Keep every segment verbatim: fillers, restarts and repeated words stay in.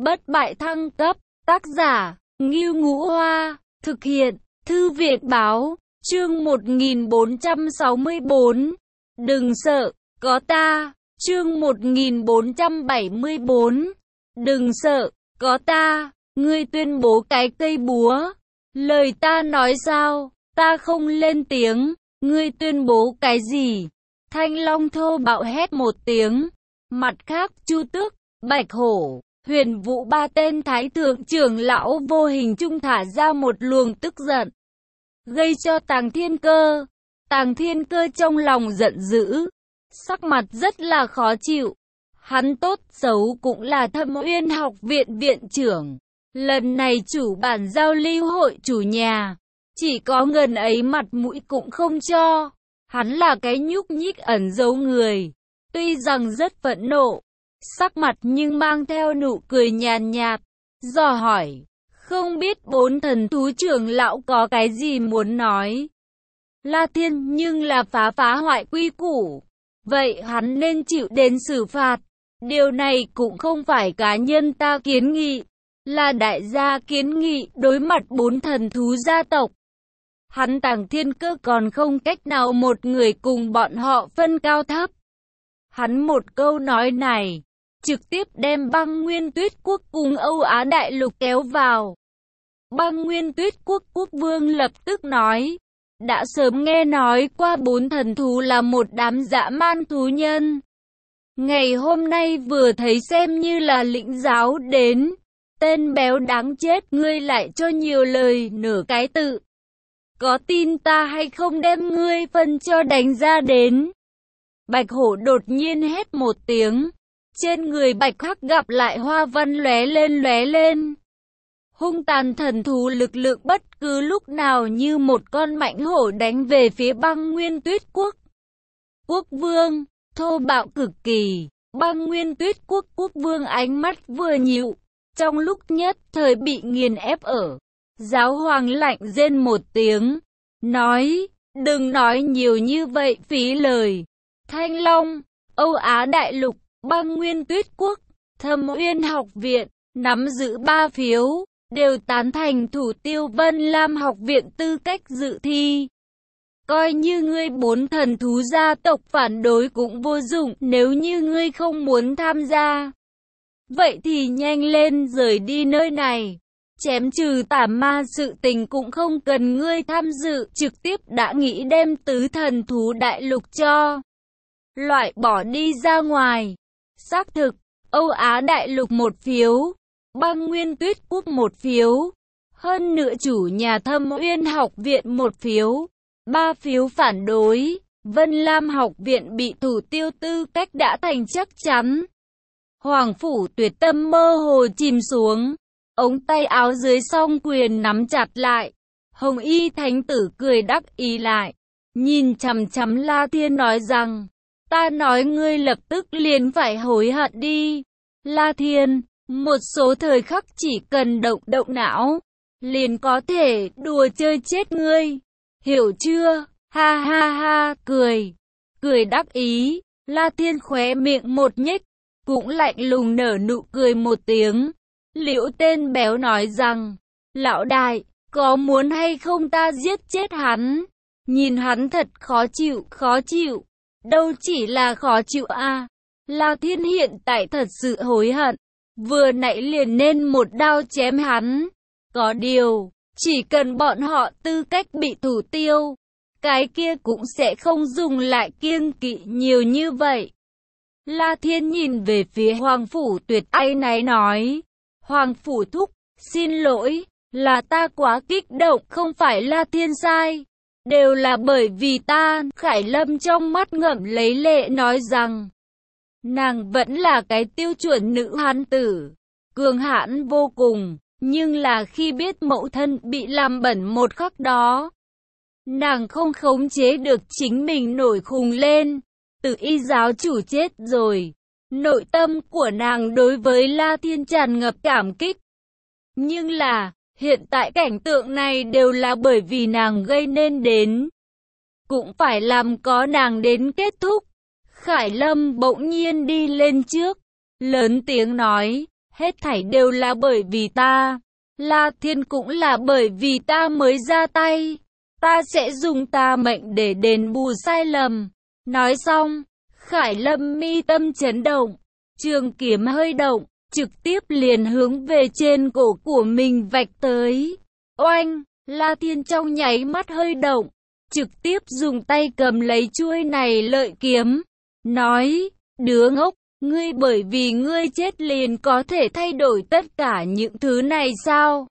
Bất bại thăng cấp, tác giả, Ngưu Ngũ Hoa, thực hiện, Thư viện Báo, chương một nghìn bốn trăm sáu mươi tư. Đừng sợ, có ta, chương một nghìn bốn trăm bảy mươi tư. Đừng sợ, có ta, ngươi tuyên bố cái cây búa. Lời ta nói sao, ta không lên tiếng, ngươi tuyên bố cái gì? Thanh Long thô bạo hét một tiếng. Mặt khác, Chu Tước, Bạch Hổ, Huyền Vũ ba tên thái thượng trưởng lão vô hình trung thả ra một luồng tức giận, gây cho Tàng Thiên Cơ. Tàng Thiên Cơ trong lòng giận dữ, sắc mặt rất là khó chịu. Hắn tốt xấu cũng là Thâm Uyên học viện viện trưởng, lần này chủ bản giao lưu hội chủ nhà, chỉ có ngần ấy mặt mũi cũng không cho. Hắn là cái nhúc nhích ẩn giấu người, tuy rằng rất phẫn nộ, sắc mặt nhưng mang theo nụ cười nhàn nhạt, dò hỏi, không biết bốn thần thú trưởng lão có cái gì muốn nói. La Thiên nhưng là phá phá hoại quy củ, vậy hắn nên chịu đến xử phạt. Điều này cũng không phải cá nhân ta kiến nghị, là đại gia kiến nghị đối mặt bốn thần thú gia tộc. Hắn Tàng Thiên Cơ còn không cách nào một người cùng bọn họ phân cao thấp. Hắn một câu nói này, trực tiếp đem Băng Nguyên Tuyết Quốc cùng Âu Á Đại Lục kéo vào. Băng Nguyên Tuyết Quốc quốc vương lập tức nói, đã sớm nghe nói qua bốn thần thú là một đám dã man thú nhân. Ngày hôm nay vừa thấy xem như là lĩnh giáo đến. Tên béo đáng chết, ngươi lại cho nhiều lời nửa cái tự. Có tin ta hay không đem ngươi phân cho đánh ra đến. Bạch Hổ đột nhiên hét một tiếng. Trên người Bạch Hắc gặp lại hoa văn lóe lên lóe lên. Hung tàn thần thú lực lượng bất cứ lúc nào như một con mãnh hổ đánh về phía Băng Nguyên Tuyết Quốc. Quốc vương, thô bạo cực kỳ. Băng Nguyên Tuyết Quốc quốc vương ánh mắt vừa nhíu, trong lúc nhất thời bị nghiền ép ở. Giáo hoàng lạnh rên một tiếng, nói, đừng nói nhiều như vậy phí lời. Thanh Long, Âu Á Đại Lục, Băng Nguyên Tuyết Quốc, Thâm Uyên học viện, nắm giữ ba phiếu, đều tán thành thủ tiêu Vân Lam học viện tư cách dự thi. Coi như ngươi bốn thần thú gia tộc phản đối cũng vô dụng, nếu như ngươi không muốn tham gia. Vậy thì nhanh lên rời đi nơi này. Chém trừ tà ma sự tình cũng không cần ngươi tham dự, trực tiếp đã nghĩ đem tứ thần thú đại lục cho loại bỏ đi ra ngoài. Xác thực, Âu Á Đại Lục một phiếu, Băng Nguyên Tuyết Quốc một phiếu, hơn nữa chủ nhà Thâm Uyên học viện một phiếu, ba phiếu phản đối. Vân Lam học viện bị thủ tiêu tư cách đã thành chắc chắn. Hoàng phủ Tuyệt tâm mơ hồ chìm xuống, ống tay áo dưới song quyền nắm chặt lại. Hồng Y thánh tử cười đắc ý lại, nhìn chằm chằm La Thiên nói rằng, ta nói ngươi lập tức liền phải hối hận đi. La Thiên, một số thời khắc chỉ cần động động não, liền có thể đùa chơi chết ngươi, hiểu chưa? Ha ha ha, cười, cười đắc ý. La Thiên khóe miệng một nhếch, cũng lạnh lùng nở nụ cười một tiếng. Liễu tên béo nói rằng, lão đại, có muốn hay không ta giết chết hắn? Nhìn hắn thật khó chịu, khó chịu. Đâu chỉ là khó chịu à. La Thiên hiện tại thật sự hối hận, vừa nãy liền nên một đao chém hắn. Có điều, chỉ cần bọn họ tư cách bị thủ tiêu, cái kia cũng sẽ không dùng lại kiêng kỵ nhiều như vậy. La Thiên nhìn về phía Hoàng phủ Tuyệt áy náy nói, Hoàng phủ thúc, xin lỗi, là ta quá kích động, không phải La Thiên sai, đều là bởi vì ta. Khải Lâm trong mắt ngậm lấy lệ nói rằng, nàng vẫn là cái tiêu chuẩn nữ hán tử, cường hãn vô cùng, nhưng là khi biết mẫu thân bị làm bẩn một khắc đó, nàng không khống chế được chính mình nổi khùng lên. Từ y giáo chủ chết rồi, nội tâm của nàng đối với La Thiên tràn ngập cảm kích. Nhưng là, hiện tại cảnh tượng này đều là bởi vì nàng gây nên đến. Cũng phải làm có nàng đến kết thúc. Khải Lâm bỗng nhiên đi lên trước, lớn tiếng nói, Hết thảy đều là bởi vì ta. La Thiên cũng là bởi vì ta mới ra tay. Ta sẽ dùng ta mệnh để đền bù sai lầm. Nói xong, Khải Lâm mi tâm chấn động, trường kiếm hơi động, trực tiếp liền hướng về trên cổ của mình vạch tới. Oanh, La Thiên trong nháy mắt hơi động, trực tiếp dùng tay cầm lấy chuôi này lợi kiếm. Nói, đứa ngốc, ngươi bởi vì ngươi chết liền có thể thay đổi tất cả những thứ này sao?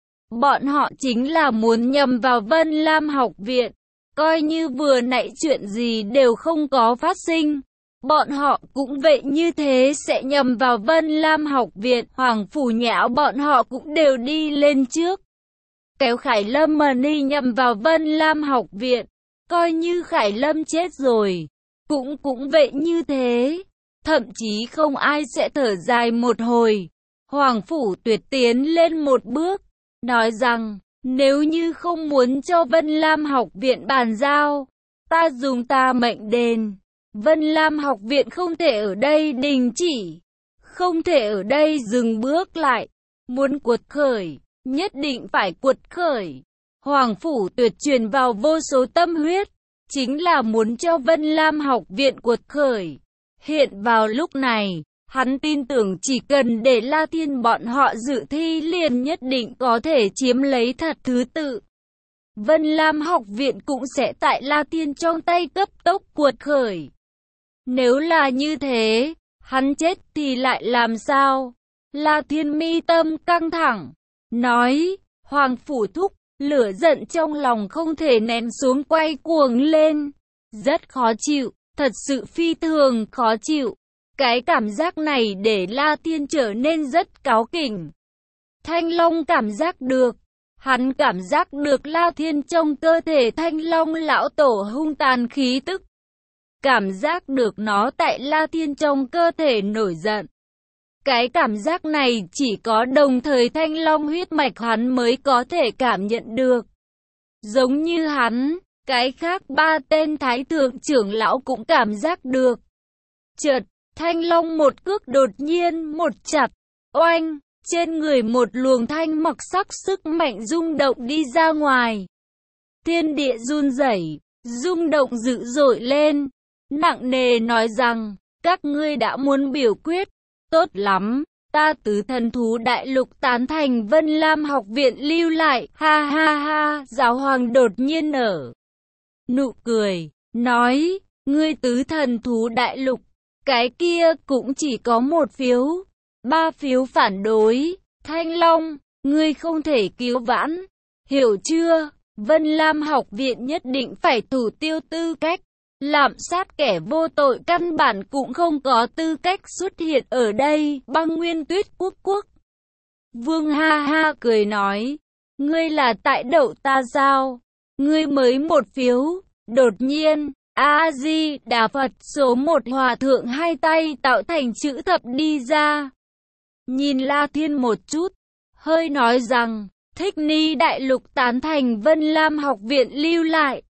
Bọn họ chính là muốn nhầm vào Vân Lam học viện. Coi như vừa nãy chuyện gì đều không có phát sinh. Bọn họ cũng vậy như thế sẽ nhầm vào Vân Lam học viện. Hoàng Phủ Nhã bọn họ cũng đều đi lên trước. Kéo Khải Lâm mà đi nhầm vào Vân Lam học viện. Coi như Khải Lâm chết rồi. Cũng cũng vậy như thế. Thậm chí không ai sẽ thở dài một hồi. Hoàng Phủ Tuyệt tiến lên một bước. Nói rằng, nếu như không muốn cho Vân Lam học viện bàn giao, ta dùng ta mệnh đền. Vân Lam học viện không thể ở đây đình chỉ, không thể ở đây dừng bước lại. Muốn cuột khởi, nhất định phải cuột khởi. Hoàng Phủ Tuyệt truyền vào vô số tâm huyết, chính là muốn cho Vân Lam học viện cuột khởi. Hiện vào lúc này, hắn tin tưởng chỉ cần để La Thiên bọn họ dự thi liền nhất định có thể chiếm lấy thật thứ tự. Vân Lam học viện cũng sẽ tại La Thiên trong tay cấp tốc cuột khởi. Nếu là như thế, hắn chết thì lại làm sao? La Thiên mi tâm căng thẳng, nói, Hoàng Phủ Thúc, lửa giận trong lòng không thể nén xuống quay cuồng lên. Rất khó chịu, thật sự phi thường khó chịu. Cái cảm giác này để La Thiên trở nên rất cáu kỉnh. Thanh Long cảm giác được. Hắn cảm giác được La Thiên trong cơ thể Thanh Long lão tổ hung tàn khí tức. Cảm giác được nó tại La Thiên trong cơ thể nổi giận. Cái cảm giác này chỉ có đồng thời Thanh Long huyết mạch hắn mới có thể cảm nhận được. Giống như hắn, cái khác ba tên thái thượng trưởng lão cũng cảm giác được. Chợt, Thanh Long một cước đột nhiên một chặt, oanh, trên người một luồng thanh mặc sắc sức mạnh rung động đi ra ngoài. Thiên địa run rẩy, rung động dữ dội lên, nặng nề nói rằng, các ngươi đã muốn biểu quyết, tốt lắm, ta tứ thần thú đại lục tán thành Vân Lam học viện lưu lại, ha ha ha, giáo hoàng đột nhiên nở nụ cười, nói, ngươi tứ thần thú đại lục, cái kia cũng chỉ có một phiếu, ba phiếu phản đối, Thanh Long, ngươi không thể cứu vãn, hiểu chưa? Vân Lam học viện nhất định phải thủ tiêu tư cách, lạm sát kẻ vô tội căn bản cũng không có tư cách xuất hiện ở đây. Băng Nguyên Tuyết Quốc Quốc Vương ha ha cười nói, ngươi là tại đậu ta sao? Ngươi mới một phiếu. Đột nhiên, A-di-đà Phật số một hòa thượng hai tay tạo thành chữ thập đi ra. Nhìn La Thiên một chút, hơi nói rằng, Thích Ni đại lục tán thành Vân Lam học viện lưu lại.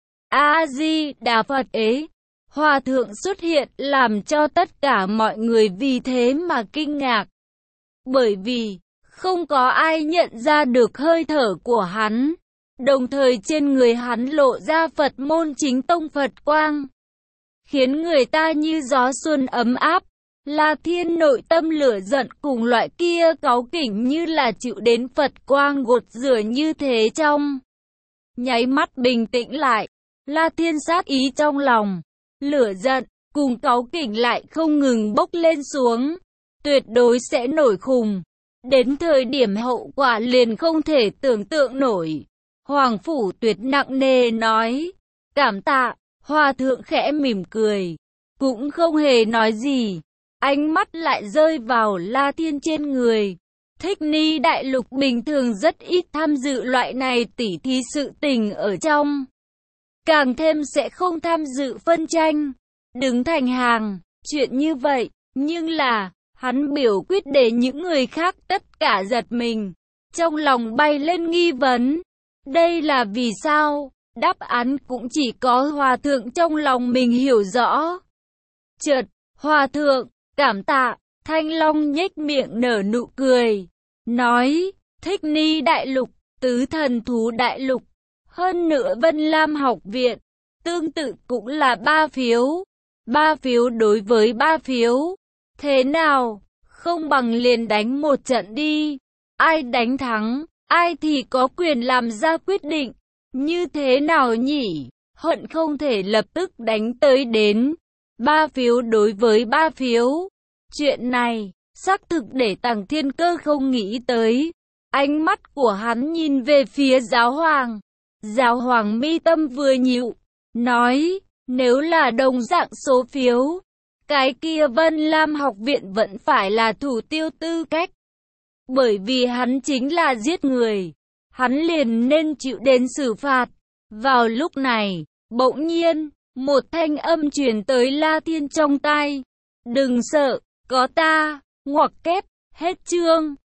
A-di-đà Phật ế, hòa thượng xuất hiện làm cho tất cả mọi người vì thế mà kinh ngạc. Bởi vì, không có ai nhận ra được hơi thở của hắn. Đồng thời trên người hắn lộ ra Phật môn chính tông Phật quang, khiến người ta như gió xuân ấm áp. La Thiên nội tâm lửa giận cùng loại kia cáu kỉnh như là chịu đến Phật quang gột rửa như thế trong nháy mắt bình tĩnh lại. La Thiên sát ý trong lòng, lửa giận cùng cáu kỉnh lại không ngừng bốc lên xuống, tuyệt đối sẽ nổi khùng. Đến thời điểm hậu quả liền không thể tưởng tượng nổi. Hoàng Phủ Tuyệt nặng nề nói, cảm tạ. Hòa thượng khẽ mỉm cười, cũng không hề nói gì. Ánh mắt lại rơi vào La Thiên trên người. Thích Ni đại lục bình thường rất ít tham dự loại này tỉ thí sự tình ở trong. Càng thêm sẽ không tham dự phân tranh, đứng thành hàng, chuyện như vậy. Nhưng là, hắn biểu quyết để những người khác tất cả giật mình. Trong lòng bay lên nghi vấn. Đây là vì sao? Đáp án cũng chỉ có hòa thượng trong lòng mình hiểu rõ. Chợt, hòa thượng, cảm tạ, Thanh Long nhếch miệng nở nụ cười, nói, Thích Ni Đại Lục, Tứ Thần Thú Đại Lục, hơn nữa Vân Lam Học Viện, tương tự cũng là ba phiếu. Ba phiếu đối với ba phiếu. Thế nào, không bằng liền đánh một trận đi. Ai đánh thắng, ai thì có quyền làm ra quyết định. Như thế nào nhỉ? Hận không thể lập tức đánh tới đến. Ba phiếu đối với ba phiếu. Chuyện này, xác thực để Tằng Thiên Cơ không nghĩ tới. Ánh mắt của hắn nhìn về phía giáo hoàng. Giáo hoàng mi tâm vừa nhịu, nói, nếu là đồng dạng số phiếu, cái kia Vân Lam Học Viện vẫn phải là thủ tiêu tư cách. Bởi vì hắn chính là giết người, hắn liền nên chịu đến xử phạt. Vào lúc này, bỗng nhiên, một thanh âm truyền tới La Thiên trong tai. Đừng sợ, có ta, ngoặc kép, hết chương.